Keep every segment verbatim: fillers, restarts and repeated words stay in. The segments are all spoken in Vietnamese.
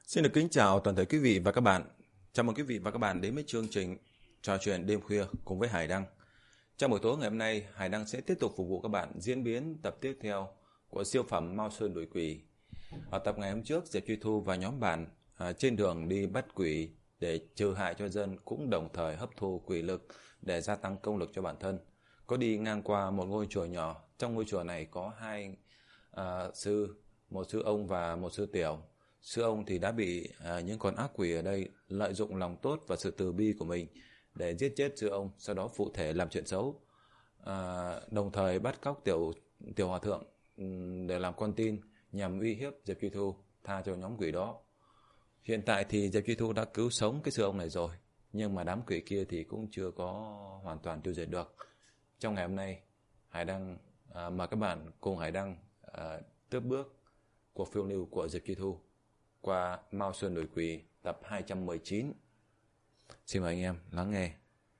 Xin được kính chào toàn thể quý vị và các bạn. Chào mừng quý vị và các bạn đến với chương trình trò chuyện đêm khuya cùng với Hải Đăng. Trong buổi tối ngày hôm nay, Hải Đăng sẽ tiếp tục phục vụ các bạn diễn biến tập tiếp theo của siêu phẩm Mao Sơn đuổi quỷ. Ở tập ngày hôm trước, Diệp Truy Thu và nhóm bạn à, trên đường đi bắt quỷ để trừ hại cho dân, cũng đồng thời hấp thu quỷ lực để gia tăng công lực cho bản thân. Có đi ngang qua một ngôi chùa nhỏ. Trong ngôi chùa này có hai à, sư, một sư ông và một sư tiểu. Sư ông thì đã bị à, những con ác quỷ ở đây lợi dụng lòng tốt và sự từ bi của mình để giết chết sư ông, sau đó phụ thể làm chuyện xấu, à, đồng thời bắt cóc tiểu tiểu hòa thượng để làm con tin nhằm uy hiếp Diệp Truy Thu tha cho nhóm quỷ đó. Hiện tại thì Diệp Truy Thu đã cứu sống cái sư ông này rồi, nhưng mà đám quỷ kia thì cũng chưa có hoàn toàn tiêu diệt được. Trong ngày hôm nay, Hải Đăng à, mời các bạn cùng Hải Đăng à, tiếp bước cuộc phiêu lưu của Diệp Truy Thu qua Mao Sơn đuổi quỷ tập hai trăm mười chín. Xin mời anh em lắng nghe.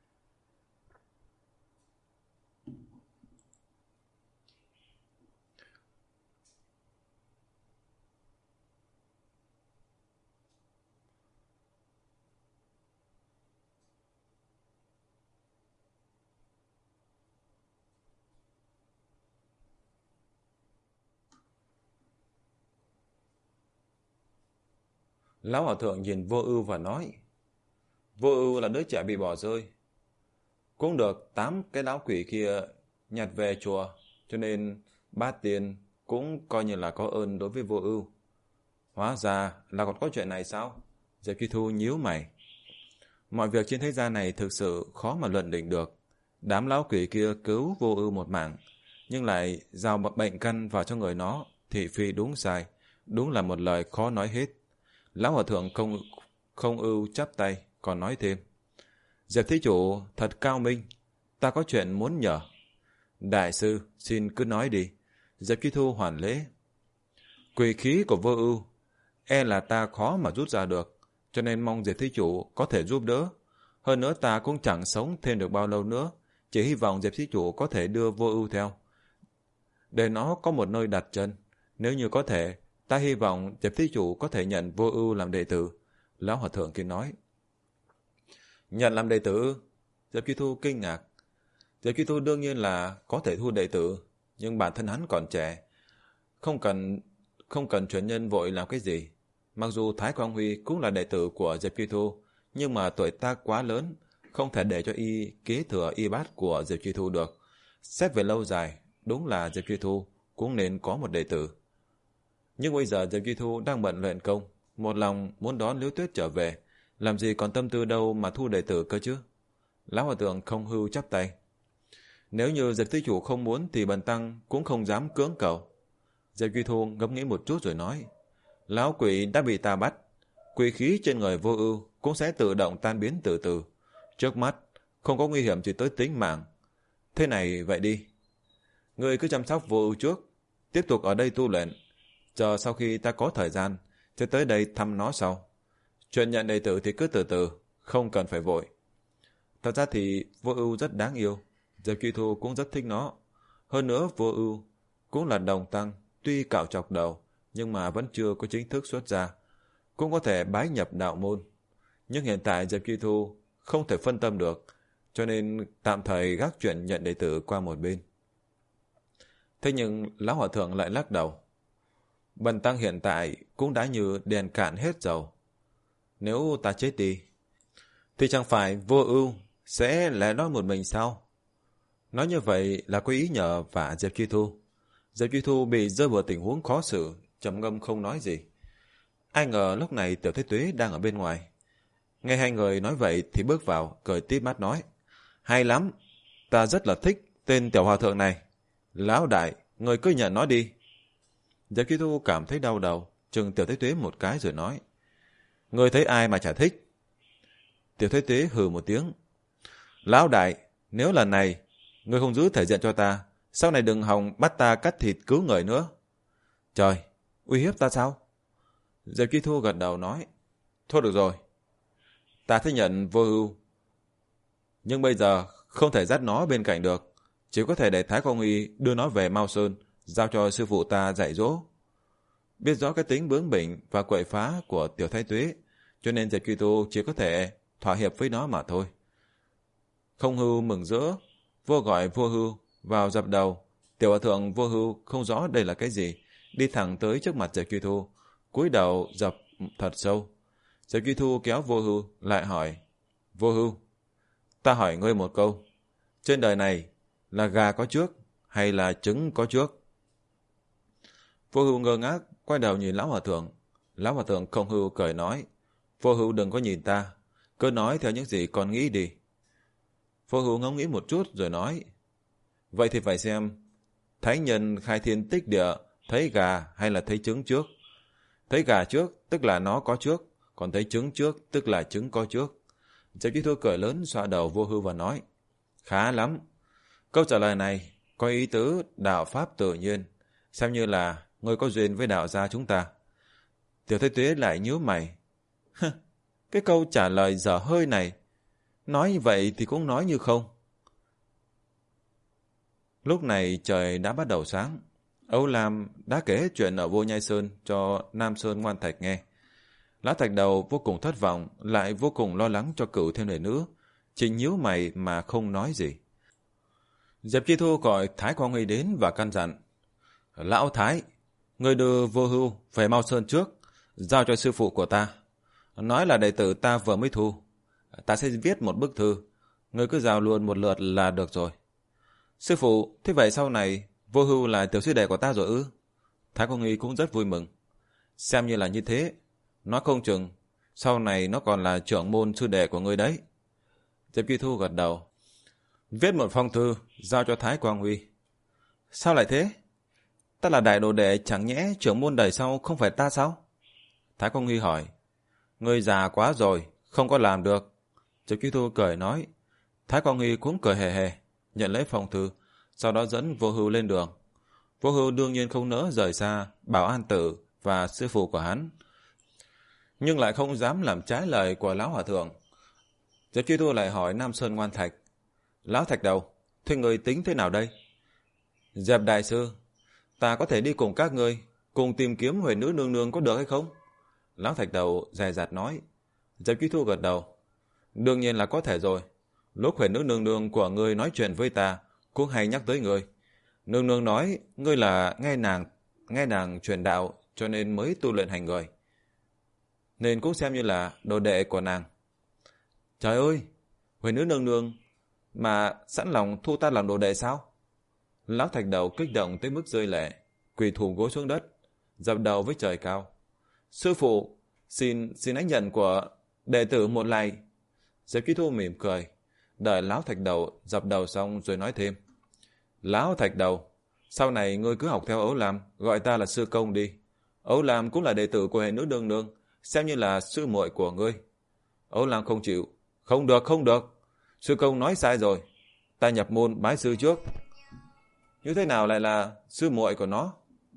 Lão hòa thượng nhìn Vô Ưu và nói: Vô Ưu là đứa trẻ bị bỏ rơi, cũng được tám cái lão quỷ kia nhặt về chùa, cho nên bát tiên cũng coi như là có ơn đối với Vô Ưu. Hóa ra là còn có chuyện này sao? Diệp Truy Thu nhíu mày. Mọi việc trên thế gian này thực sự khó mà luận định được. Đám lão quỷ kia cứu Vô Ưu một mạng, nhưng lại giao bệnh căn vào cho người nó, thị phi đúng sai, đúng là một lời khó nói hết. Lão hòa thượng không không ưu chắp tay, còn nói thêm: Diệp thí chủ thật cao minh, ta có chuyện muốn nhờ. Đại sư, xin cứ nói đi. Diệp Truy Thu hoàn lễ. Quỷ khí của Vô Ưu e là ta khó mà rút ra được, cho nên mong Diệp thí chủ có thể giúp đỡ. Hơn nữa ta cũng chẳng sống thêm được bao lâu nữa, chỉ hy vọng Diệp thí chủ có thể đưa Vô Ưu theo, để nó có một nơi đặt chân. Nếu như có thể, ta hy vọng Diệp thí chủ có thể nhận Vô Ưu làm đệ tử. Lão hòa thượng kia nói. Nhận làm đệ tử? Diệp Truy Thu kinh ngạc. Diệp Truy Thu đương nhiên là có thể thu đệ tử, nhưng bản thân hắn còn trẻ, không cần không cần truyền nhân vội làm cái gì. Mặc dù Thái Quang Huy cũng là đệ tử của Diệp Truy Thu, nhưng mà tuổi tác quá lớn, không thể để cho y kế thừa y bát của Diệp Truy Thu được. Xét về lâu dài, đúng là Diệp Truy Thu cũng nên có một đệ tử. Nhưng bây giờ Diệp Truy Thu đang bận luyện công, một lòng muốn đón Liễu Tuyết trở về, làm gì còn tâm tư đâu mà thu đệ tử cơ chứ. Lão hòa thượng không hưu chắp tay. Nếu như Diệp thí chủ không muốn thì bần tăng cũng không dám cưỡng cầu. Diệp Truy Thu ngẫm nghĩ một chút rồi nói: Lão quỷ đã bị ta bắt, quỷ khí trên người Vô Ưu cũng sẽ tự động tan biến từ từ. Trước mắt không có nguy hiểm gì tới tính mạng. Thế này vậy đi, ngươi cứ chăm sóc Vô Ưu trước, tiếp tục ở đây tu luyện, chờ sau khi ta có thời gian sẽ tới đây thăm nó sau. Chuyện nhận đệ tử thì cứ từ từ, không cần phải vội. Thật ra thì Vô Ưu rất đáng yêu, Diệp Truy Thu cũng rất thích nó. Hơn nữa Vô Ưu cũng là đồng tăng, tuy cạo chọc đầu nhưng mà vẫn chưa có chính thức xuất gia, cũng có thể bái nhập đạo môn. Nhưng hiện tại Diệp Truy Thu không thể phân tâm được, cho nên tạm thời gác chuyện nhận đệ tử qua một bên. Thế nhưng lão hòa thượng lại lắc đầu. Bần tăng hiện tại cũng đã như đèn cạn hết dầu. Nếu ta chết đi thì chẳng phải Vô Ưu sẽ lẻ loi một mình sao? Nói như vậy là có ý nhờ vả Diệp Truy Thu. Diệp Truy Thu bị rơi vào tình huống khó xử, trầm ngâm không nói gì. Ai ngờ lúc này Tiểu Thế Tuế đang ở bên ngoài. Nghe hai người nói vậy thì bước vào, cười tít mắt nói: Hay lắm, ta rất là thích tên tiểu hòa thượng này. Lão đại, người cứ nhận nó đi. Diệp Truy Thu cảm thấy đau đầu, chừng Tiểu Thế Tuế một cái rồi nói: Người thấy ai mà chả thích? Tiểu Thế Tuế hừ một tiếng. Lão đại, nếu lần này người không giữ thể diện cho ta, sau này đừng hòng bắt ta cắt thịt cứu người nữa. Trời, uy hiếp ta sao? Diệp Truy Thu gật đầu nói: Thôi được rồi, ta sẽ nhận Vô Ưu, nhưng bây giờ không thể dắt nó bên cạnh được, chỉ có thể để Thái Quang Huy đưa nó về Mao Sơn, giao cho sư phụ ta dạy dỗ. biết rõ cái tính bướng bỉnh và quậy phá của Tiểu Thái Tuế, cho nên Diệp Truy Tu chỉ có thể thỏa hiệp với nó mà thôi. Không Hưu mừng rỡ, vua gọi vua Hưu vào dập đầu. Tiểu hòa thượng vua Hưu không rõ đây là cái gì, đi thẳng tới trước mặt Diệp Truy Tu, cúi đầu dập thật sâu. Diệp Truy Tu kéo vua Hưu lại hỏi: Vua Hưu, ta hỏi ngươi một câu, trên đời này là gà có trước hay là trứng có trước? Vua Hưu ngơ ngác quay đầu nhìn lão hòa thượng. Lão hòa thượng Không Hưu cười nói: Vua Hưu đừng có nhìn ta, cứ nói theo những gì con nghĩ đi. Vua Hưu ngẫm nghĩ một chút rồi nói: Vậy thì phải xem thánh nhân khai thiên tích địa thấy gà hay là thấy trứng trước. Thấy gà trước tức là nó có trước, còn thấy trứng trước tức là trứng có trước. Diệp Truy Tu cười lớn xoa đầu vua Hưu và nói: Khá lắm, câu trả lời này có ý tứ đạo pháp tự nhiên, xem như là ngươi có duyên với đạo gia chúng ta. Tiểu Thái Tuế lại nhíu mày: Cái câu trả lời dở hơi này, nói như vậy thì cũng nói như không. Lúc này trời đã bắt đầu sáng. Âu Lam đã kể chuyện ở Vô Nhai Sơn cho Nam Sơn Ngoan Thạch nghe. Lão Thạch Đầu vô cùng thất vọng, lại vô cùng lo lắng cho Cửu Thiên Huệ Nữ, chỉ nhíu mày mà không nói gì. Diệp Truy Tu gọi Thái Quang Huy đến và căn dặn: Lão Thái, người đưa Vô Hưu về Mao Sơn trước, giao cho sư phụ của ta. Nói là đệ tử ta vừa mới thu. Ta sẽ viết một bức thư, người cứ giao luôn một lượt là được rồi. Sư phụ, thế vậy sau này Vô Hưu là tiểu sư đệ của ta rồi ư? Thái Quang Huy cũng rất vui mừng. Xem như là như thế, nói không chừng sau này nó còn là trưởng môn sư đệ của người đấy. Diệp Truy Tu gật đầu. Viết một phong thư giao cho Thái Quang Huy. Sao lại thế? Ta là đại đồ đệ, chẳng nhẽ trưởng môn đời sau không phải ta sao? Thái Quang Huy hỏi. Ngươi già quá rồi, không có làm được. Diệp Truy Tu cười nói. Thái Quang Huy cũng cười hề hề, nhận lấy phong thư, sau đó dẫn Vô Hưu lên đường. Vô Hưu đương nhiên không nỡ rời xa Bảo An Tử và sư phụ của hắn, nhưng lại không dám làm trái lời của lão hòa thượng. Diệp Truy Tu lại hỏi Nam Sơn Ngoan Thạch: Lão Thạch Đầu, thế người tính thế nào đây? Diệp đại sư, ta có thể đi cùng các ngươi, cùng tìm kiếm Huệ Nữ nương nương có được hay không? Lão Thạch Đầu dè dặt nói. Diệp Truy Tu gật đầu. Đương nhiên là có thể rồi. Lúc Huệ Nữ nương nương của ngươi nói chuyện với ta, cũng hay nhắc tới ngươi. Nương nương nói ngươi là nghe nàng nghe nàng truyền đạo, cho nên mới tu luyện hành người, nên cũng xem như là đồ đệ của nàng. Trời ơi, Huệ Nữ nương nương mà sẵn lòng thu ta làm đồ đệ sao? Lão Thạch Đầu kích động tới mức rơi lệ, quỳ thụp gối xuống đất, dập đầu với trời cao. Sư phụ, xin xin anh nhận của đệ tử một lạy. Diệp Truy Tu mỉm cười, đợi Lão Thạch Đầu dập đầu xong rồi nói thêm. Lão Thạch Đầu, sau này ngươi cứ học theo Ấu Lam, gọi ta là sư công đi. Ấu Lam cũng là đệ tử của Huệ Nữ nương nương, xem như là sư muội của ngươi. Ấu Lam không chịu. Không được, không được. Sư công nói sai rồi. Ta nhập môn bái sư trước. Như thế nào lại là sư muội của nó?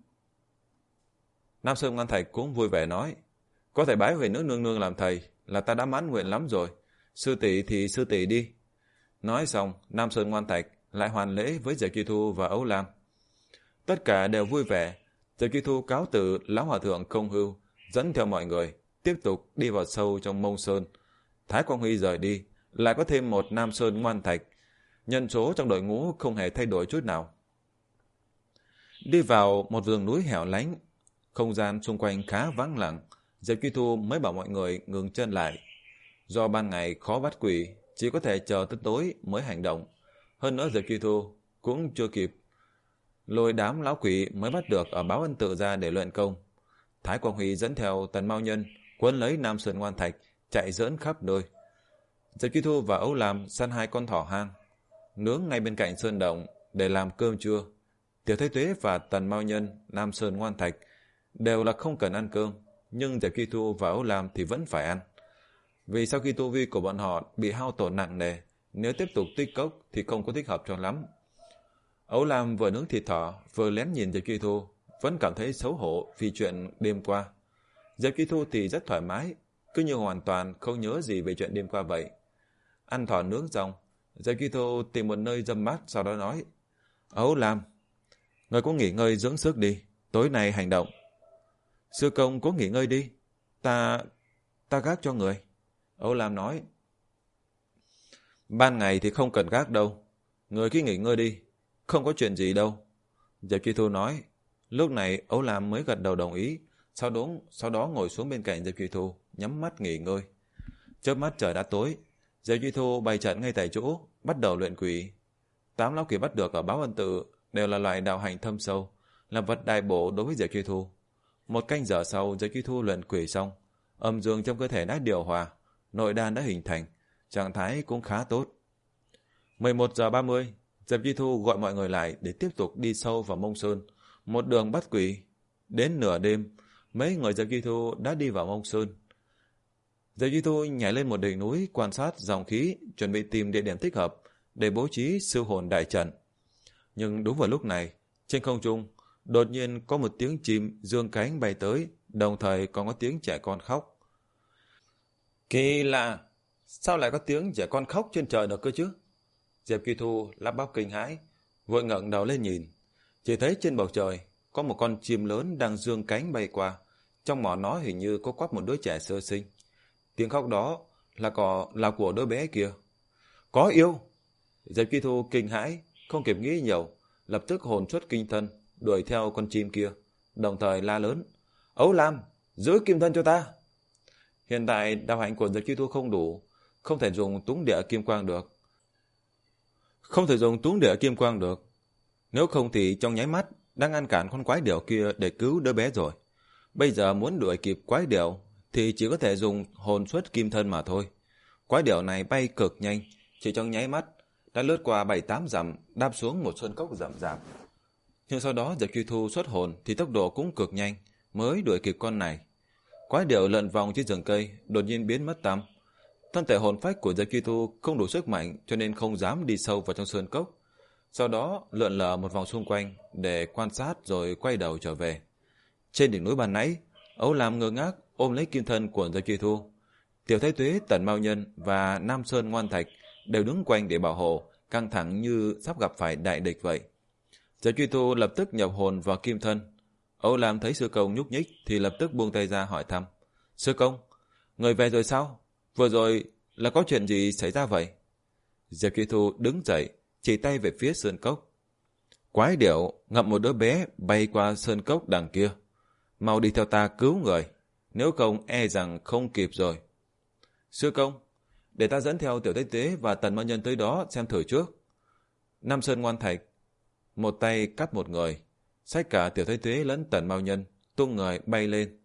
Nam Sơn Ngoan Thạch cũng vui vẻ nói. Có thể bái Huệ Nữ nương nương làm thầy là ta đã mãn nguyện lắm rồi. Sư tỷ thì sư tỷ đi. Nói xong, Nam Sơn Ngoan Thạch lại hoàn lễ với Diệp Truy Tu và Ấu Lam. Tất cả đều vui vẻ. Diệp Truy Tu cáo từ lão hòa thượng Không Hưu, dẫn theo mọi người tiếp tục đi vào sâu trong Mông Sơn. Thái Quang Huy rời đi, lại có thêm một Nam Sơn Ngoan Thạch. Nhân số trong đội ngũ không hề thay đổi chút nào. Đi vào một vườn núi hẻo lánh, không gian xung quanh khá vắng lặng. Diệp Truy Tu mới bảo mọi người ngừng chân lại. Do ban ngày khó bắt quỷ, chỉ có thể chờ tới tối mới hành động. Hơn nữa Diệp Truy Tu cũng chưa kịp lôi đám lão quỷ mới bắt được ở Báo Ân Tự ra để luyện công. Thái Quang Huy dẫn theo Tần Mao Nhân quấn lấy Nam Sơn Ngoan Thạch chạy giỡn khắp nơi. Diệp Truy Tu và Ấu Lam săn hai con thỏ hang nướng ngay bên cạnh sơn động để làm cơm trưa. Tiểu Thái Tuế và Tần Mao Nhân, Nam Sơn Ngoan Thạch đều là không cần ăn cơm, nhưng Diệp Truy Tu và Ấu Lam thì vẫn phải ăn. Vì sau khi tu vi của bọn họ bị hao tổn nặng nề, nếu tiếp tục tích cốc thì không có thích hợp cho lắm. Ấu Lam vừa nướng thịt thỏ vừa lén nhìn Diệp Truy Tu, vẫn cảm thấy xấu hổ vì chuyện đêm qua. Diệp Truy Tu thì rất thoải mái, cứ như hoàn toàn không nhớ gì về chuyện đêm qua vậy. Ăn thỏ nướng xong, Diệp Truy Tu tìm một nơi râm mát, sau đó nói: Ấu Lam, người cũng nghỉ ngơi dưỡng sức đi, tối nay hành động. Sư công cố nghỉ ngơi đi. Ta... ta gác cho người. Âu Lam nói. Ban ngày thì không cần gác đâu. Người cứ nghỉ ngơi đi. Không có chuyện gì đâu. Diệp Truy Thu nói. Lúc này Âu Lam mới gật đầu đồng ý. Sau đó, sau đó ngồi xuống bên cạnh Diệp Truy Thu, nhắm mắt nghỉ ngơi. Chớp mắt trời đã tối. Diệp Truy Thu bày trận ngay tại chỗ, bắt đầu luyện quỷ. Tám lão quỷ bắt được ở Báo Ân Tự đều là loại đạo hành thâm sâu, là vật đại bổ đối với Diệp Truy Thu. Một canh giờ sau, Diệp Truy Thu luyện quỷ xong, âm dương trong cơ thể đã điều hòa, nội đan đã hình thành, trạng thái cũng khá tốt. mười một giờ ba mươi, Diệp Truy Thu gọi mọi người lại để tiếp tục đi sâu vào Mông Sơn, một đường bắt quỷ. Đến nửa đêm, mấy người Diệp Truy Thu đã đi vào Mông Sơn. Diệp Truy Thu nhảy lên một đỉnh núi quan sát dòng khí, chuẩn bị tìm địa điểm thích hợp để bố trí sư hồn đại trận. Nhưng đúng vào lúc này, trên không trung đột nhiên có một tiếng chim dương cánh bay tới, đồng thời còn có tiếng trẻ con khóc. Kỳ lạ, sao lại có tiếng trẻ con khóc trên trời được cơ chứ? Diệp Truy Thu lắp bắp kinh hãi, vội ngẩng đầu lên nhìn, chỉ thấy trên bầu trời có một con chim lớn đang dương cánh bay qua, trong mỏ nó hình như có quắp một đứa trẻ sơ sinh. Tiếng khóc đó là có là của đứa bé kia. Có yêu! Diệp Truy Thu kinh hãi, không kịp nghĩ nhiều, lập tức hồn xuất kinh thân, đuổi theo con chim kia, đồng thời la lớn. Ấu Lam, giữ kim thân cho ta! Hiện tại đạo hạnh của Diệp Truy Thu không đủ, không thể dùng túng địa kim quang được. Không thể dùng túng địa kim quang được. Nếu không thì trong nháy mắt đang ngăn cản con quái điểu kia để cứu đứa bé rồi. Bây giờ muốn đuổi kịp quái điểu thì chỉ có thể dùng hồn xuất kim thân mà thôi. Quái điểu này bay cực nhanh, chỉ trong nháy mắt đã lướt qua bảy tám dặm, đáp xuống một sơn cốc rậm rạp. Nhưng sau đó Diệp Truy Thu xuất hồn thì tốc độ cũng cực nhanh, mới đuổi kịp con này. Quái điểu lượn vòng trên rừng cây, đột nhiên biến mất tăm. Thân thể hồn phách của Diệp Truy Thu không đủ sức mạnh, cho nên không dám đi sâu vào trong sơn cốc. Sau đó lượn lờ một vòng xung quanh để quan sát rồi quay đầu trở về. Trên đỉnh núi ban nãy, Ấu Lam ngơ ngác ôm lấy kim thân của Diệp Truy Thu. Tiểu Thái Tuế, Tần Mao Nhân và Nam Sơn Ngoan Thạch đều đứng quanh để bảo hộ, căng thẳng như sắp gặp phải đại địch vậy. Diệp Truy Thu lập tức nhập hồn vào kim thân. Ấu Lam thấy sư công nhúc nhích thì lập tức buông tay ra hỏi thăm. Sư công, người về rồi sao? Vừa rồi là có chuyện gì xảy ra vậy? Diệp Truy Thu đứng dậy, chỉ tay về phía sơn cốc. Quái điểu ngậm một đứa bé bay qua sơn cốc đằng kia. Mau đi theo ta cứu người, nếu không e rằng không kịp rồi. Sư công, để ta dẫn theo Tiểu Thái Tuế và Tần Mao Nhân tới đó xem thử trước. Nam Sơn Ngoan Thạch một tay cắt một người, xách cả Tiểu Thái Tuế lẫn Tần Mao Nhân, tung người bay lên.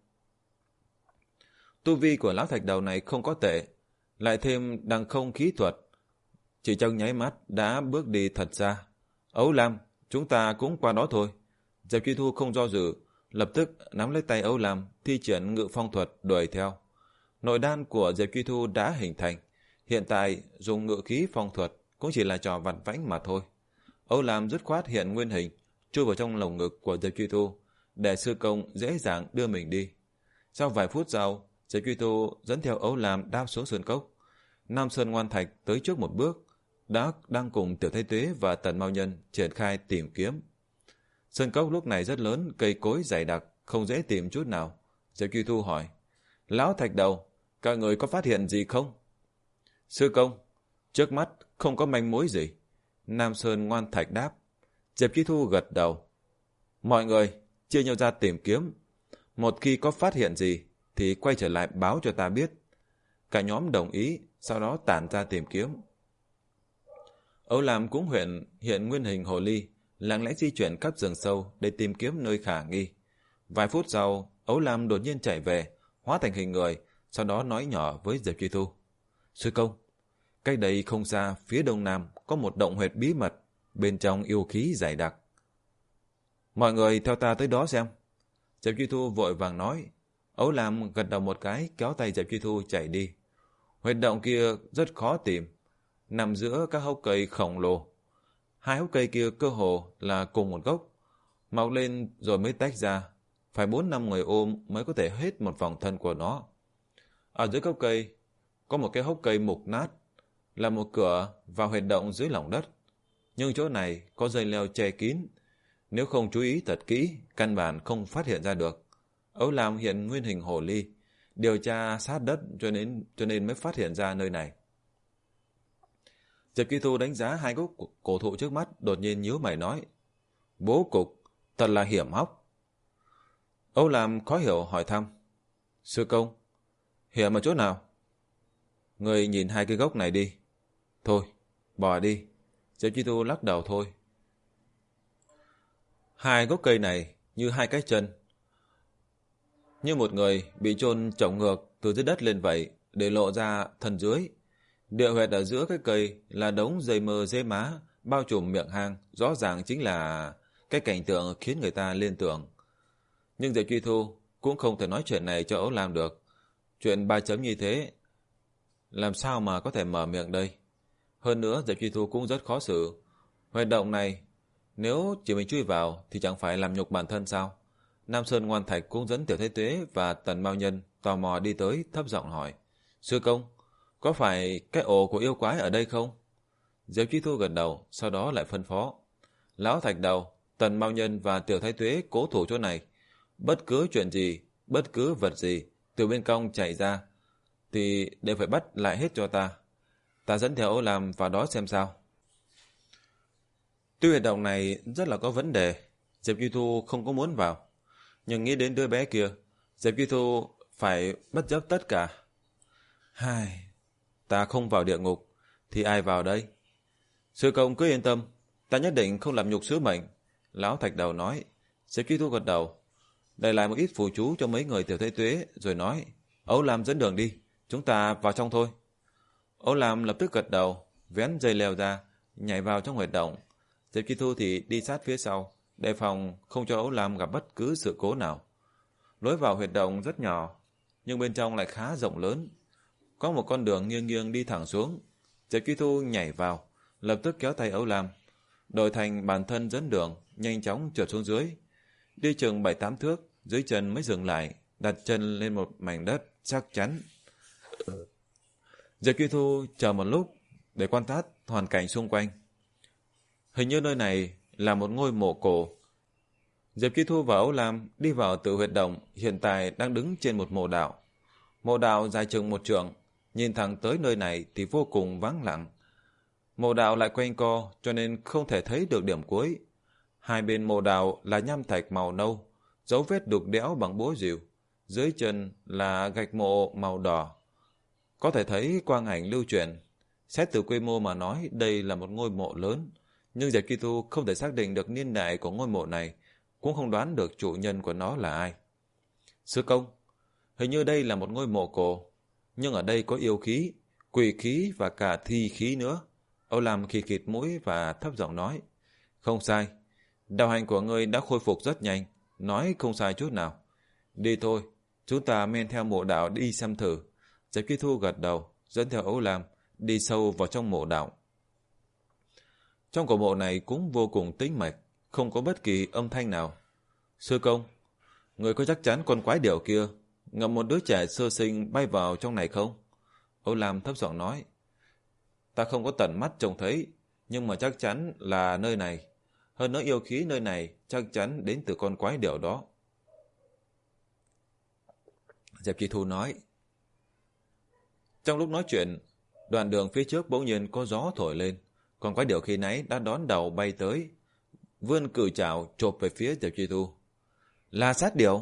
Tu vi của lão thạch đầu này không có tệ, lại thêm đằng không khí thuật, chỉ trong nháy mắt đã bước đi thật xa. Ấu Lam, chúng ta cũng qua đó thôi. Diệp Truy Thu không do dự, lập tức nắm lấy tay Ấu Lam, thi triển ngự phong thuật đuổi theo. Nội đan của Diệp Truy Thu đã hình thành, hiện tại dùng ngự khí phong thuật cũng chỉ là trò vặt vãnh mà thôi. Ấu Lam dứt khoát hiện nguyên hình, chui vào trong lồng ngực của Diệp Truy Thu, để sư công dễ dàng đưa mình đi. Sau vài phút sau, Diệp Truy Thu dẫn theo Ấu Lam đáp xuống sơn cốc. Nam Sơn Ngoan Thạch tới trước một bước, đã đang cùng Tiểu Thái Tuế và Tần Mao Nhân triển khai tìm kiếm. Sơn cốc lúc này rất lớn, cây cối dày đặc, không dễ tìm chút nào. Diệp Truy Thu hỏi, lão thạch đầu, các người có phát hiện gì không? Sư công, trước mắt không có manh mối gì. Nam Sơn Ngoan Thạch đáp. Diệp Truy Thu gật đầu. Mọi người chia nhau ra tìm kiếm. Một khi có phát hiện gì thì quay trở lại báo cho ta biết. Cả nhóm đồng ý, sau đó tản ra tìm kiếm. Ấu Lam cũng huyện hiện nguyên hình hồ ly, lặng lẽ di chuyển khắp rừng sâu để tìm kiếm nơi khả nghi. Vài phút sau, Ấu Lam đột nhiên chạy về, hóa thành hình người, sau đó nói nhỏ với Diệp Truy Thu. Sư công, cách đây không xa, phía đông nam có một động huyệt bí mật, bên trong yêu khí dày đặc. Mọi người theo ta tới đó xem. Diệp Truy Thu vội vàng nói. Ấu Lam gật đầu một cái, kéo tay Diệp Truy Thu chạy đi. Huyệt động kia rất khó tìm, nằm giữa các hốc cây khổng lồ. Hai hốc cây kia cơ hồ là cùng một gốc, mọc lên rồi mới tách ra, phải bốn năm người ôm mới có thể hết một vòng thân của nó. Ở dưới gốc cây có một cái hốc cây mục nát, là một cửa vào huyệt động dưới lòng đất. Nhưng chỗ này có dây leo che kín, nếu không chú ý thật kỹ, căn bản không phát hiện ra được. Âu Lam hiện nguyên hình hồ ly, điều tra sát đất cho nên cho nên mới phát hiện ra nơi này. Diệp Kỳ Thu đánh giá hai gốc cổ thụ trước mắt, đột nhiên nhíu mày nói: Bố cục, thật là hiểm hóc. Âu Lam khó hiểu hỏi thăm: Sư công, hiểm ở chỗ nào? Người nhìn hai cái gốc này đi. Thôi, bỏ đi. Diệp Kỳ Thu lắc đầu thôi. Hai gốc cây này như hai cái chân, như một người bị chôn chổng ngược từ dưới đất lên vậy, để lộ ra thân dưới. Địa huyệt ở giữa cái cây là đống dây mơ dây má bao trùm miệng hang, rõ ràng chính là cái cảnh tượng khiến người ta liên tưởng. Nhưng Diệp Truy Thu cũng không thể nói chuyện này cho Âu Lam được. Chuyện ba chấm như thế, làm sao mà có thể mở miệng đây? Hơn nữa Diệp Truy Thu cũng rất khó xử. Hoạt động này, nếu chỉ mình chui vào thì chẳng phải làm nhục bản thân sao? Nam Sơn Ngoan Thạch cũng dẫn Tiểu Thế Tuế và Tần Mao Nhân tò mò đi tới, thấp giọng hỏi: Sư công, có phải cái ổ của yêu quái ở đây không? Diệp Truy Thu gật đầu, sau đó lại phân phó: Lão Thạch Đầu, Tần Mao Nhân và Tiểu Thái Tuế cố thủ chỗ này. Bất cứ chuyện gì, bất cứ vật gì từ bên cong chạy ra thì đều phải bắt lại hết cho ta. Ta dẫn theo Âu Lam vào đó xem sao. Tuy hoạt động này rất là có vấn đề, Diệp Truy Thu không có muốn vào, nhưng nghĩ đến đứa bé kia, Diệp Truy Thu phải bất chấp tất cả. Hai, ta không vào địa ngục thì ai vào đây? Sư công cứ yên tâm, ta nhất định không làm nhục sứ mệnh. Lão Thạch Đầu nói. Diệp Truy Thu gật đầu, để lại một ít phù chú cho mấy người Tiểu Thế Tuế, rồi nói: Âu Lam dẫn đường đi, chúng ta vào trong thôi. Âu Lam lập tức gật đầu, vén dây leo ra, nhảy vào trong huyệt động. Diệp Truy Thu thì đi sát phía sau, đề phòng không cho Âu Lam gặp bất cứ sự cố nào. Lối vào huyệt động rất nhỏ, nhưng bên trong lại khá rộng lớn. Có một con đường nghiêng nghiêng đi thẳng xuống. Diệp Truy Thu nhảy vào, lập tức kéo tay Âu Lam, đổi thành bản thân dẫn đường, nhanh chóng trượt xuống dưới. Đi chừng bảy tám thước, dưới chân mới dừng lại, đặt chân lên một mảnh đất chắc chắn. Diệp Truy Thu chờ một lúc để quan sát hoàn cảnh xung quanh. Hình như nơi này là một ngôi mộ cổ. Diệp Truy Thu và Âu Lam đi vào tự huyệt động, hiện tại đang đứng trên một mộ đạo. Mộ đạo dài chừng một trượng, nhìn thẳng tới nơi này thì vô cùng vắng lặng. Mộ đạo lại quanh co cho nên không thể thấy được điểm cuối. Hai bên mộ đạo là nham thạch màu nâu, dấu vết đục đẽo bằng búa rìu. Dưới chân là gạch mộ màu đỏ, có thể thấy quang ảnh lưu truyền. Xét từ quy mô mà nói, đây là một ngôi mộ lớn, nhưng Diệp Truy Thu không thể xác định được niên đại của ngôi mộ này, cũng không đoán được chủ nhân của nó là ai. Sư công, hình như đây là một ngôi mộ cổ, nhưng ở đây có yêu khí, quỷ khí và cả thi khí nữa. Âu Lam khì khịt mũi và thấp giọng nói: Không sai, đạo hành của ngươi đã khôi phục rất nhanh, nói không sai chút nào. Đi thôi, chúng ta men theo mộ đạo đi xem thử. Diệp Truy Thu gật đầu, dẫn theo Âu Lam đi sâu vào trong mộ đạo. Trong cổ mộ này cũng vô cùng tĩnh mịch, không có bất kỳ âm thanh nào. Sư công, người có chắc chắn con quái điểu kia ngậm một đứa trẻ sơ sinh bay vào trong này không? Âu Lam thấp giọng nói: Ta không có tận mắt trông thấy, nhưng mà chắc chắn là nơi này. Hơn nữa yêu khí nơi này chắc chắn đến từ con quái điểu đó. Diệp Truy Thu nói. Trong lúc nói chuyện, đoạn đường phía trước bỗng nhiên có gió thổi lên. Con quái điểu khi nãy đã đón đầu bay tới, vươn cự trảo chộp về phía Diệp Truy Thu. Là sát điểu.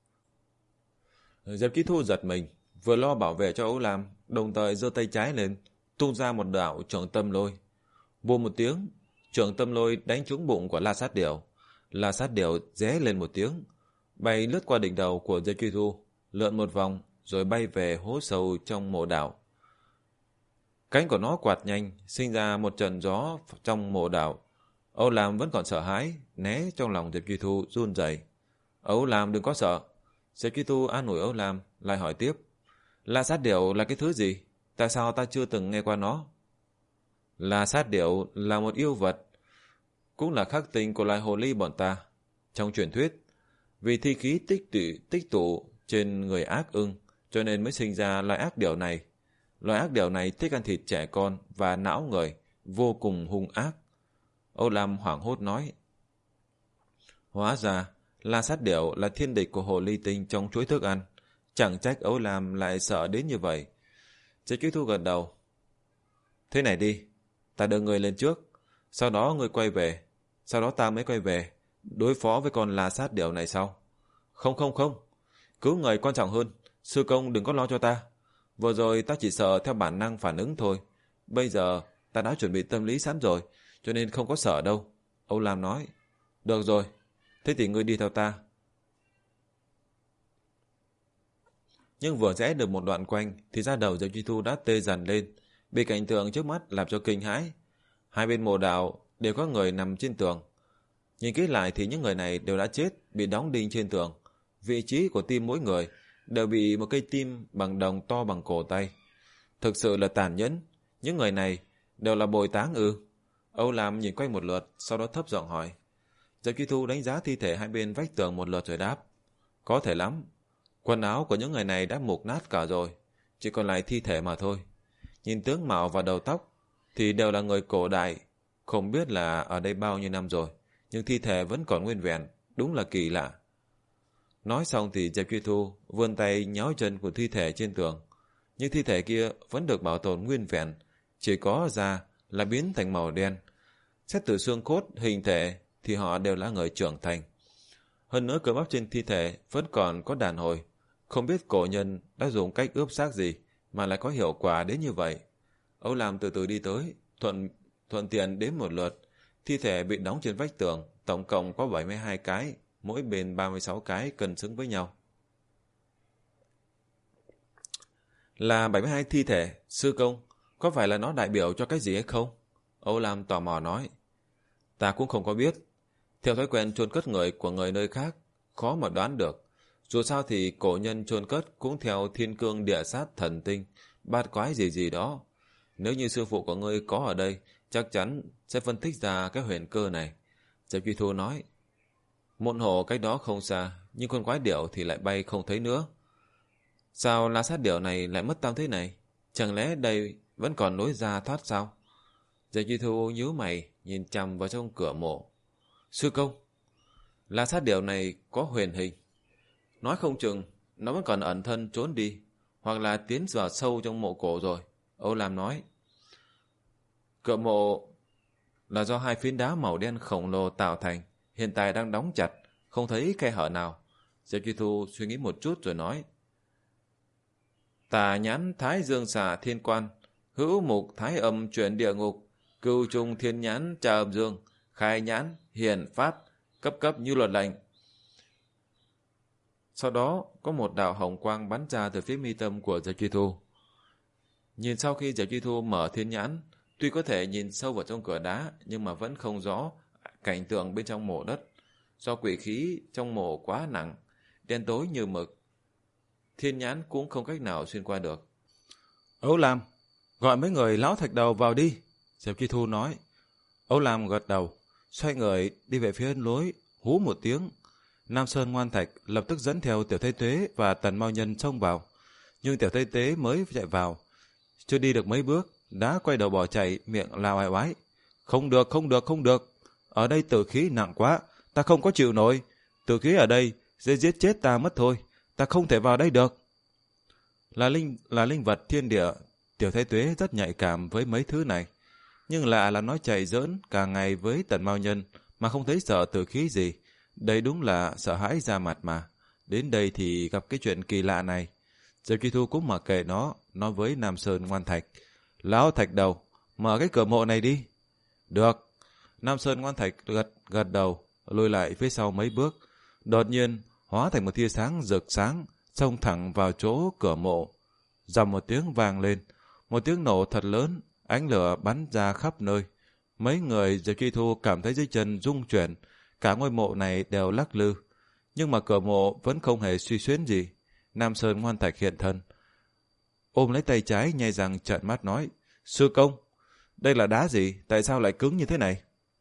Diệp Truy Thu giật mình, vừa lo bảo vệ cho Âu Lam, đồng thời giơ tay trái lên, tung ra một đạo trường tâm lôi. Bùm một tiếng, trường tâm lôi đánh trúng bụng của La Sát Điểu. La Sát Điểu ré lên một tiếng, bay lướt qua đỉnh đầu của Diệp Truy Thu, lượn một vòng rồi bay về hố sâu trong mộ đảo. Cánh của nó quạt nhanh, sinh ra một trận gió trong mộ đảo. Âu Lam vẫn còn sợ hãi, né trong lòng Diệp Truy Thu run rẩy. Âu Lam đừng có sợ. Diệp Truy Thu an ủi Âu Lam, lại hỏi tiếp: La Sát Điểu là cái thứ gì? Tại sao ta chưa từng nghe qua nó? La Sát Điểu là một yêu vật, cũng là khắc tinh của loài hồ ly bọn ta. Trong truyền thuyết, vì thi khí tích tụ, tích tụ trên người ác ưng, cho nên mới sinh ra loài ác điểu này. Loài ác điểu này thích ăn thịt trẻ con và não người, vô cùng hung ác. Âu Lam hoảng hốt nói: Hóa ra La Sát Điểu là thiên địch của hồ ly tinh trong chuỗi thức ăn. Chẳng trách Âu Lam lại sợ đến như vậy. Diệp Chi Thu gật đầu. Thế này đi, ta đưa người lên trước, sau đó người quay về, sau đó ta mới quay về, đối phó với con La Sát Điểu này sau. Không không không, cứu người quan trọng hơn, sư công đừng có lo cho ta. Vừa rồi ta chỉ sợ theo bản năng phản ứng thôi. Bây giờ ta đã chuẩn bị tâm lý sẵn rồi, cho nên không có sợ đâu. Âu Lam nói. Được rồi, thế thì ngươi đi theo ta. Nhưng vừa rẽ được một đoạn quanh thì da đầu Diệp Chi Thu đã tê dần lên, bị cảnh tượng trước mắt làm cho kinh hãi. Hai bên mộ đạo đều có người nằm trên tường. Nhìn kỹ lại thì những người này đều đã chết, bị đóng đinh trên tường. Vị trí của tim mỗi người đều bị một cây tim bằng đồng to bằng cổ tay. Thực sự là tàn nhẫn. Những người này đều là bồi táng ư? Âu Lam nhìn quanh một lượt, sau đó thấp giọng hỏi. Diệp Chi Thu đánh giá thi thể hai bên vách tường một lượt rồi đáp. Có thể lắm. Quần áo của những người này đã mục nát cả rồi, chỉ còn lại thi thể mà thôi. Nhìn tướng mạo và đầu tóc thì đều là người cổ đại, không biết là ở đây bao nhiêu năm rồi, nhưng thi thể vẫn còn nguyên vẹn, đúng là kỳ lạ. Nói xong thì Diệp Chi Thu vươn tay nhéo chân của thi thể trên tường, nhưng thi thể kia vẫn được bảo tồn nguyên vẹn, chỉ có da là biến thành màu đen. Xét từ xương cốt, hình thể thì họ đều là người trưởng thành. Hơn nữa cơ bắp trên thi thể vẫn còn có đàn hồi. Không biết cổ nhân đã dùng cách ướp xác gì mà lại có hiệu quả đến như vậy. Âu Lam từ từ đi tới, thuận thuận tiện đếm một lượt. Thi thể bị đóng trên vách tường, tổng cộng có bảy mươi hai cái, mỗi bên ba mươi sáu cái cân xứng với nhau. Là bảy mươi hai thi thể, sư công, có phải là nó đại biểu cho cái gì hay không? Âu Lam tò mò nói. Ta cũng không có biết. Theo thói quen chôn cất người của người nơi khác, khó mà đoán được. Dù sao thì cổ nhân chôn cất cũng theo thiên cương địa sát thần tinh, bát quái gì gì đó. Nếu như sư phụ của ngươi có ở đây, chắc chắn sẽ phân tích ra cái huyền cơ này. Diệp Chi Thu nói. Môn hộ cách đó không xa, nhưng con quái điểu thì lại bay không thấy nữa. Sao La Sát Điểu này lại mất tam thế này? Chẳng lẽ đây vẫn còn lối ra thoát sao? Diệp Chi Thu nhíu mày, nhìn chằm vào trong cửa mộ. Sư công, La Sát Điểu này có huyền hình. Nói không chừng, nó vẫn còn ẩn thân trốn đi, hoặc là tiến vào sâu trong mộ cổ rồi. Âu Lam nói. Cửa mộ là do hai phiến đá màu đen khổng lồ tạo thành, hiện tại đang đóng chặt, không thấy khe hở nào. Diệp Chi Thu suy nghĩ một chút rồi nói. Tà nhãn thái dương xà thiên quan, hữu mục thái âm chuyển địa ngục, cưu trung thiên nhãn trà âm dương, khai nhãn hiển phát, cấp cấp như luật lệnh. Sau đó có một đạo hồng quang bắn ra từ phía mi tâm của Diệp Chi Thu. Nhìn sau khi Diệp Chi Thu mở thiên nhãn, tuy có thể nhìn sâu vào trong cửa đá, nhưng mà vẫn không rõ cảnh tượng bên trong mộ đất. Do quỷ khí trong mộ quá nặng, đen tối như mực, thiên nhãn cũng không cách nào xuyên qua được. Âu Lam, gọi mấy người lão thạch đầu vào đi, Diệp Chi Thu nói. Âu Lam gật đầu, xoay người đi về phía lối, hú một tiếng. Nam Sơn Ngoan Thạch lập tức dẫn theo Tiểu Thái Tuế và Tần Mao Nhân xông vào. Nhưng Tiểu Thái Tuế mới chạy vào, chưa đi được mấy bước, đã quay đầu bỏ chạy, miệng lao oai oái. Không được, không được, không được. Ở đây tử khí nặng quá, ta không có chịu nổi. Tử khí ở đây sẽ giết chết ta mất thôi, ta không thể vào đây được. Là linh là linh vật thiên địa, Tiểu Thái Tuế rất nhạy cảm với mấy thứ này. Nhưng lạ là nó chạy giỡn cả ngày với Tần Mao Nhân mà không thấy sợ tử khí gì. Đây đúng là sợ hãi ra mặt mà. Đến đây thì gặp cái chuyện kỳ lạ này. Diệp Chi Thu cũng mặc kệ nó, nói với Nam Sơn Ngoan Thạch. Lão Thạch đầu, mở cái cửa mộ này đi. Được. Nam Sơn Ngoan Thạch gật gật đầu, lùi lại phía sau mấy bước. Đột nhiên, hóa thành một tia sáng rực sáng, xông thẳng vào chỗ cửa mộ. Dầm một tiếng vang lên, một tiếng nổ thật lớn, ánh lửa bắn ra khắp nơi. Mấy người Diệp Chi Thu cảm thấy dưới chân rung chuyển, cả ngôi mộ này đều lắc lư. Nhưng mà cửa mộ vẫn không hề suy xuyến gì. Nam Sơn Ngoan Thạch hiện thân, ôm lấy tay trái nhai răng trợn mắt nói. Sư công, đây là đá gì? Tại sao lại cứng như thế này?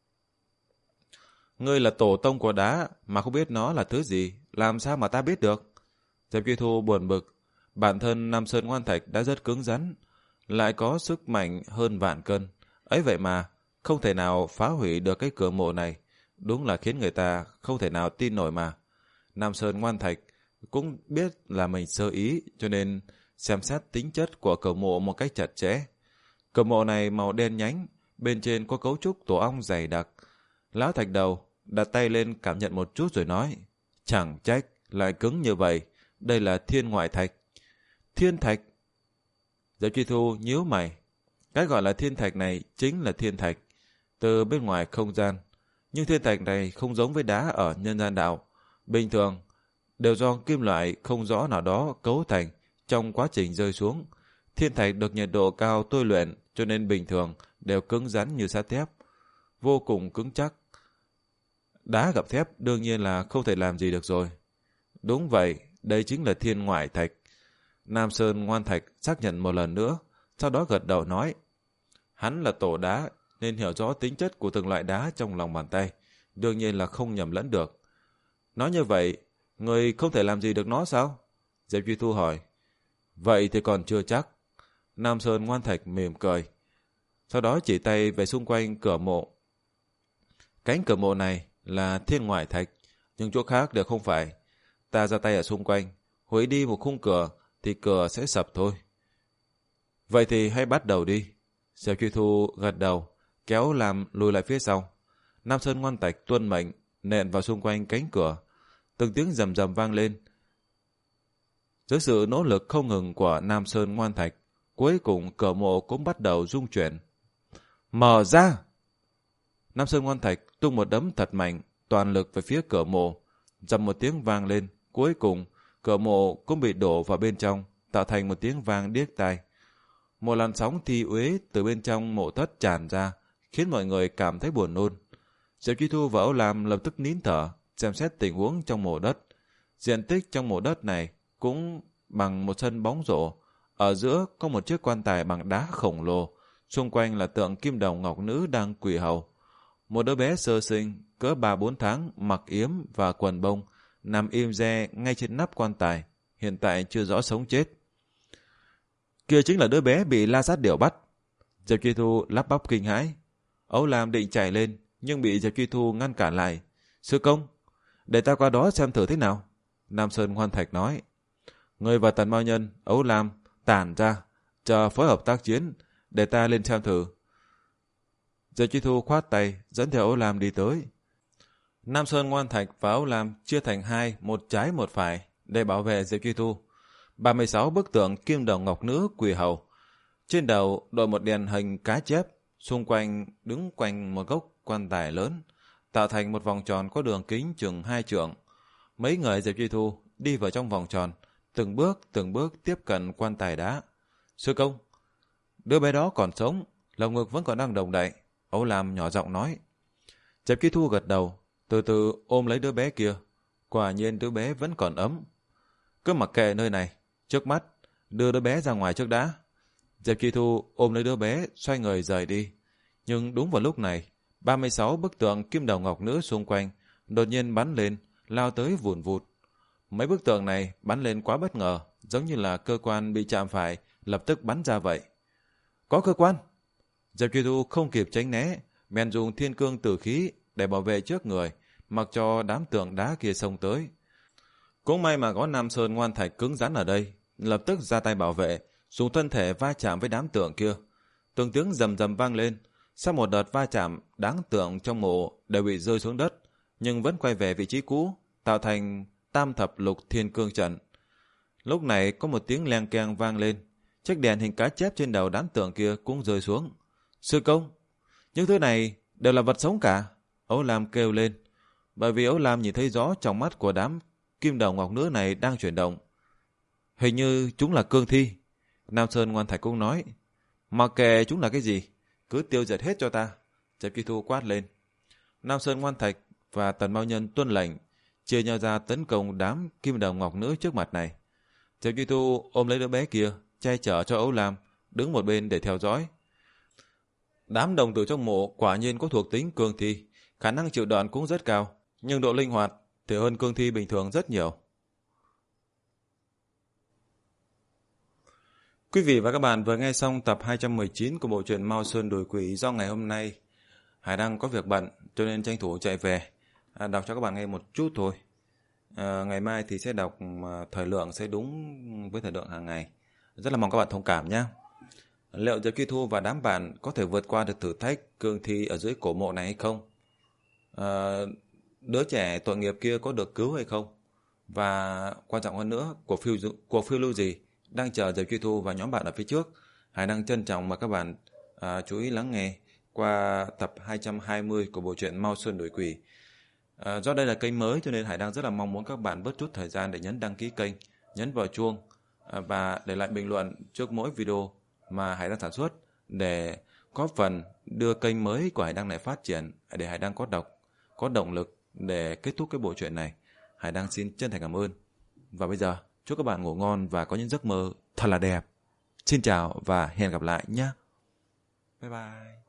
Ngươi là tổ tông của đá mà không biết nó là thứ gì, làm sao mà ta biết được? Diệp Chi Thu buồn bực. Bản thân Nam Sơn Ngoan Thạch đã rất cứng rắn, lại có sức mạnh hơn vạn cân. Ấy vậy mà không thể nào phá hủy được cái cửa mộ này. Đúng là khiến người ta không thể nào tin nổi mà. Nam Sơn Ngoan Thạch cũng biết là mình sơ ý, cho nên xem xét tính chất của cửa mộ một cách chặt chẽ. Cửa mộ này màu đen nhánh, bên trên có cấu trúc tổ ong dày đặc. Lão Thạch Đầu đặt tay lên cảm nhận một chút rồi nói, chẳng trách lại cứng như vậy, đây là thiên ngoại thạch. Thiên thạch? Diệp Truy Thu nhíu mày. Cái gọi là thiên thạch này chính là thiên thạch từ bên ngoài không gian. Nhưng thiên thạch này không giống với đá ở nhân gian đạo. Bình thường đều do kim loại không rõ nào đó cấu thành trong quá trình rơi xuống. Thiên thạch được nhiệt độ cao tôi luyện, cho nên bình thường đều cứng rắn như sắt thép, vô cùng cứng chắc. Đá gặp thép đương nhiên là không thể làm gì được rồi. Đúng vậy, đây chính là thiên ngoại thạch. Nam Sơn Ngoan Thạch xác nhận một lần nữa, sau đó gật đầu nói, hắn là tổ đá nên hiểu rõ tính chất của từng loại đá trong lòng bàn tay, đương nhiên là không nhầm lẫn được. Nói như vậy, người không thể làm gì được nó sao? Diệp Truy Thu hỏi. Vậy thì còn chưa chắc. Nam Sơn Ngoan Thạch mỉm cười, sau đó chỉ tay về xung quanh cửa mộ. Cánh cửa mộ này là thiên ngoại thạch, nhưng chỗ khác đều không phải. Ta ra tay ở xung quanh, hủy đi một khung cửa thì cửa sẽ sập thôi. Vậy thì hãy bắt đầu đi. Diệp Truy Thu gật đầu, kéo làm lùi lại phía sau. Nam Sơn Ngoan Thạch tuân mệnh, nện vào xung quanh cánh cửa. Từng tiếng rầm rầm vang lên. Dưới sự nỗ lực không ngừng của Nam Sơn Ngoan Thạch, cuối cùng cửa mộ cũng bắt đầu rung chuyển. Mở ra! Nam Sơn Ngoan Thạch tung một đấm thật mạnh, toàn lực về phía cửa mộ. Dầm một tiếng vang lên, cuối cùng cửa mộ cũng bị đổ vào bên trong, tạo thành một tiếng vang điếc tai. Một làn sóng thi uế từ bên trong mộ thất tràn ra, khiến mọi người cảm thấy buồn nôn. Diệp Truy Thu và Âu Lam lập tức nín thở, xem xét tình huống trong mộ đất. Diện tích trong mộ đất này cũng bằng một sân bóng rổ. Ở giữa có một chiếc quan tài bằng đá khổng lồ, xung quanh là tượng kim đồng ngọc nữ đang quỳ hầu. Một đứa bé sơ sinh, cỡ ba bốn tháng, mặc yếm và quần bông, nằm im re ngay trên nắp quan tài, hiện tại chưa rõ sống chết. Kia chính là đứa bé bị La Sát Điểu bắt. Diệp Truy Thu lắp bắp kinh hãi. Âu Lam định chạy lên, nhưng bị Diệp Truy Thu ngăn cản lại. Sư công, để ta qua đó xem thử thế nào. Nam Sơn Ngoan Thạch nói. Người và Tần Mao Nhân, Âu Lam, tản ra, chờ phối hợp tác chiến, để ta lên xem thử. Diệp Truy Thu khoát tay, dẫn theo Âu Lam đi tới. Nam Sơn Ngoan Thạch và Âu Lam chia thành hai, một trái một phải, để bảo vệ Diệp Truy Thu. ba mươi sáu bức tượng kim đồng ngọc nữ quỳ hầu. Trên đầu đội một đèn hình cá chép, xung quanh đứng quanh một gốc quan tài lớn, tạo thành một vòng tròn có đường kính chừng hai trượng. Mấy người Diệp Truy Thu đi vào trong vòng tròn, từng bước từng bước tiếp cận quan tài đá. Sư công, đứa bé đó còn sống, lồng ngực vẫn còn đang động đậy. Âu Lam nhỏ giọng nói. Diệp Truy Thu gật đầu, từ từ ôm lấy đứa bé kia. Quả nhiên đứa bé vẫn còn ấm. Cứ mặc kệ nơi này, trước mắt đưa đứa bé ra ngoài trước đã. Diệp Truy Thu ôm lấy đứa bé, xoay người rời đi. Nhưng đúng vào lúc này, ba mươi sáu bức tượng kim đồng ngọc nữ xung quanh đột nhiên bắn lên, lao tới vùn vụt. Mấy bức tượng này bắn lên quá bất ngờ, giống như là cơ quan bị chạm phải, lập tức bắn ra vậy. Có cơ quan! Diệp Truy Thu không kịp tránh né, bèn dùng thiên cương tử khí để bảo vệ trước người, mặc cho đám tượng đá kia xông tới. Cũng may mà có Nam Sơn Ngoan Thạch cứng rắn ở đây, lập tức ra tay bảo vệ, dùng thân thể va chạm với đám tượng kia. Từng tiếng rầm rầm vang lên, sau một đợt va chạm, đám tượng trong mộ đều bị rơi xuống đất, nhưng vẫn quay về vị trí cũ, tạo thành tam thập lục thiên cương trận. Lúc này có một tiếng leng keng vang lên, chiếc đèn hình cá chép trên đầu đám tượng kia cũng rơi xuống. Sư công, những thứ này đều là vật sống cả. Âu Lam kêu lên, bởi vì Âu Lam nhìn thấy rõ trong mắt của đám kim đồng ngọc nữ này đang chuyển động. Hình như chúng là cương thi. Nam Sơn Ngoan Thạch cũng nói, mặc kệ chúng là cái gì, cứ tiêu diệt hết cho ta. Diệp Truy Thu quát lên. Nam Sơn Ngoan Thạch và Tần Mao Nhân tuân lệnh, chia nhau ra tấn công đám kim đồng ngọc nữ trước mặt này. Diệp Truy Thu ôm lấy đứa bé kia, che chở cho Âu Lam, đứng một bên để theo dõi. Đám đồng tử trong mộ quả nhiên có thuộc tính cương thi, khả năng chịu đòn cũng rất cao, nhưng độ linh hoạt thì hơn cương thi bình thường rất nhiều. Quý vị và các bạn vừa nghe xong tập hai trăm mười chín của bộ truyện Mao Sơn Đuổi Quỷ. Do ngày hôm nay Hải đang có việc bận cho nên tranh thủ chạy về, à, đọc cho các bạn nghe một chút thôi. À, ngày mai thì sẽ đọc mà thời lượng sẽ đúng với thời lượng hàng ngày. Rất là mong các bạn thông cảm nhé. Liệu Diệp Chi Thu và đám bạn có thể vượt qua được thử thách cương thi ở dưới cổ mộ này hay không? À, đứa trẻ tội nghiệp kia có được cứu hay không? Và quan trọng hơn nữa, cuộc phiêu, cuộc phiêu lưu gì đang chờ Diệp Chi Thu và nhóm bạn ở phía trước? Hải đang trân trọng mời các bạn à, chú ý lắng nghe qua tập hai trăm hai mươi của bộ truyện Mau Xuân Đuổi Quỷ. À, do đây là kênh mới cho nên Hải đang rất là mong muốn các bạn bớt chút thời gian để nhấn đăng ký kênh, nhấn vào chuông à, và để lại bình luận trước mỗi video mà Hải đang sản xuất để có phần đưa kênh mới của Hải Đăng này phát triển, để Hải Đăng có đọc, có động lực để kết thúc cái bộ truyện này. Hải Đăng xin chân thành cảm ơn. Và bây giờ, chúc các bạn ngủ ngon và có những giấc mơ thật là đẹp. Xin chào và hẹn gặp lại nhé. Bye bye.